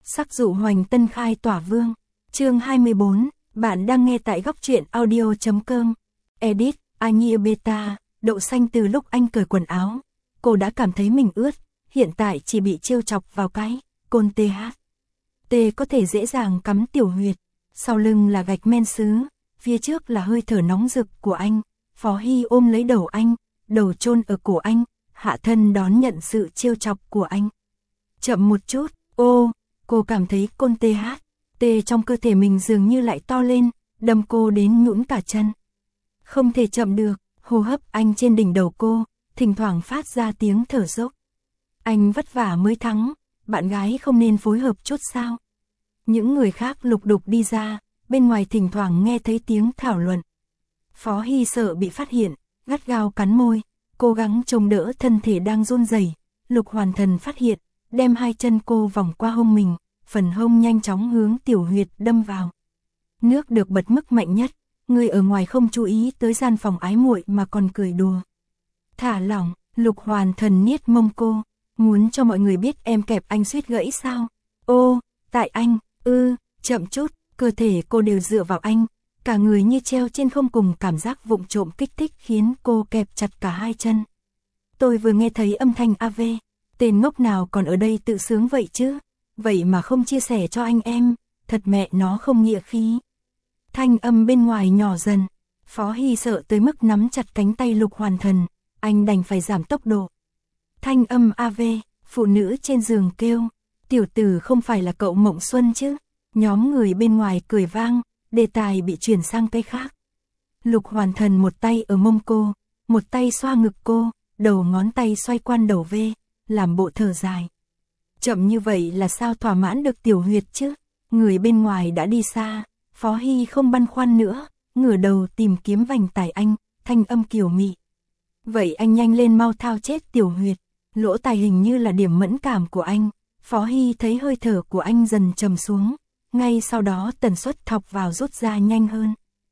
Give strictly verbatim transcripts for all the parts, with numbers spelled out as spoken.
Sắc dụ hoành tân khai tỏa vương. Chương hai mươi bốn, bạn đang nghe tại góc truyện audio chấm com. Edit, Anhia Beta, đậu xanh từ lúc anh cởi quần áo. Cô đã cảm thấy mình ướt, hiện tại chỉ bị trêu chọc vào cái, côn tê hát. Tê có thể dễ dàng cắm tiểu huyệt, sau lưng là gạch men sứ, phía trước là hơi thở nóng rực của anh. Phó Hy ôm lấy đầu anh, đầu chôn ở cổ anh, hạ thân đón nhận sự trêu chọc của anh. Chậm một chút, ô, cô cảm thấy côn tê hát, tê trong cơ thể mình dường như lại to lên, đâm cô đến nhũn cả chân. Không thể chậm được, hô hấp anh trên đỉnh đầu cô, thỉnh thoảng phát ra tiếng thở dốc. Anh vất vả mới thắng, bạn gái không nên phối hợp chút sao? Những người khác lục đục đi ra, bên ngoài thỉnh thoảng nghe thấy tiếng thảo luận. Phó Hy sợ bị phát hiện, gắt gao cắn môi, cố gắng chống đỡ thân thể đang run rẩy. Lục Hoàn Thần phát hiện, đem hai chân cô vòng qua hông mình, phần hông nhanh chóng hướng tiểu huyệt đâm vào. Nước được bật mức mạnh nhất, người ở ngoài không chú ý tới gian phòng ái muội mà còn cười đùa. Thả lỏng, Lục Hoàn Thần niết mông cô, muốn cho mọi người biết em kẹp anh suýt gãy sao? Ô, tại anh, ư, chậm chút, cơ thể cô đều dựa vào anh, cả người như treo trên không, cùng cảm giác vụng trộm kích thích khiến cô kẹp chặt cả hai chân. Tôi vừa nghe thấy âm thanh a vê, tên ngốc nào còn ở đây tự sướng vậy chứ, vậy mà không chia sẻ cho anh em, thật mẹ nó không nghĩa khí. Thanh âm bên ngoài nhỏ dần, Phó Hy sợ tới mức nắm chặt cánh tay Lục Hoàn Thần, anh đành phải giảm tốc độ. Thanh âm a vê, phụ nữ trên giường kêu, tiểu tử không phải là cậu Mộng Xuân chứ? Nhóm người bên ngoài cười vang, đề tài bị chuyển sang cái khác. Lục Hoàn Thần một tay ở mông cô, một tay xoa ngực cô, đầu ngón tay xoay quan đầu V, làm bộ thở dài. Chậm như vậy là sao thỏa mãn được tiểu huyệt chứ? Người bên ngoài đã đi xa, Phó Hy không băn khoăn nữa, ngửa đầu tìm kiếm vành tai anh, thanh âm kiều mị. Vậy anh nhanh lên mau thao chết tiểu huyệt, lỗ tai hình như là điểm mẫn cảm của anh. Phó Hy thấy hơi thở của anh dần trầm xuống, ngay sau đó tần suất thọc vào rút ra nhanh hơn.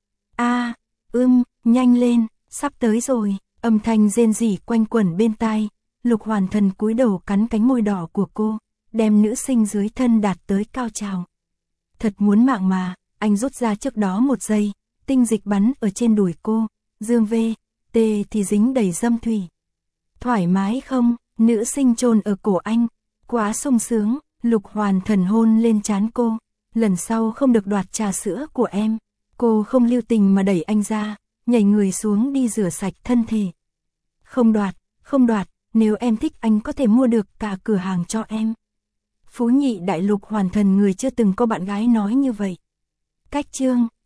A, ưm, nhanh lên, sắp tới rồi, âm thanh rên rỉ quanh quẩn bên tai. Lục Hoàn Thần cúi đầu cắn cánh môi đỏ của cô, đem nữ sinh dưới thân đạt tới cao trào. Thật muốn mạng mà, anh rút ra trước đó một giây, tinh dịch bắn ở trên đùi cô, dương V, T thì dính đầy dâm thủy. Thoải mái không? Nữ sinh chôn ở cổ anh, quá sung sướng. Lục Hoàn Thần hôn lên trán cô, lần sau không được đoạt trà sữa của em. Cô không lưu tình mà đẩy anh ra, nhảy người xuống đi rửa sạch thân thể. Không đoạt, không đoạt, nếu em thích anh có thể mua được cả cửa hàng cho em. Phú nhị đại Lục Hoàn Thần người chưa từng có bạn gái nói như vậy. Cách chương,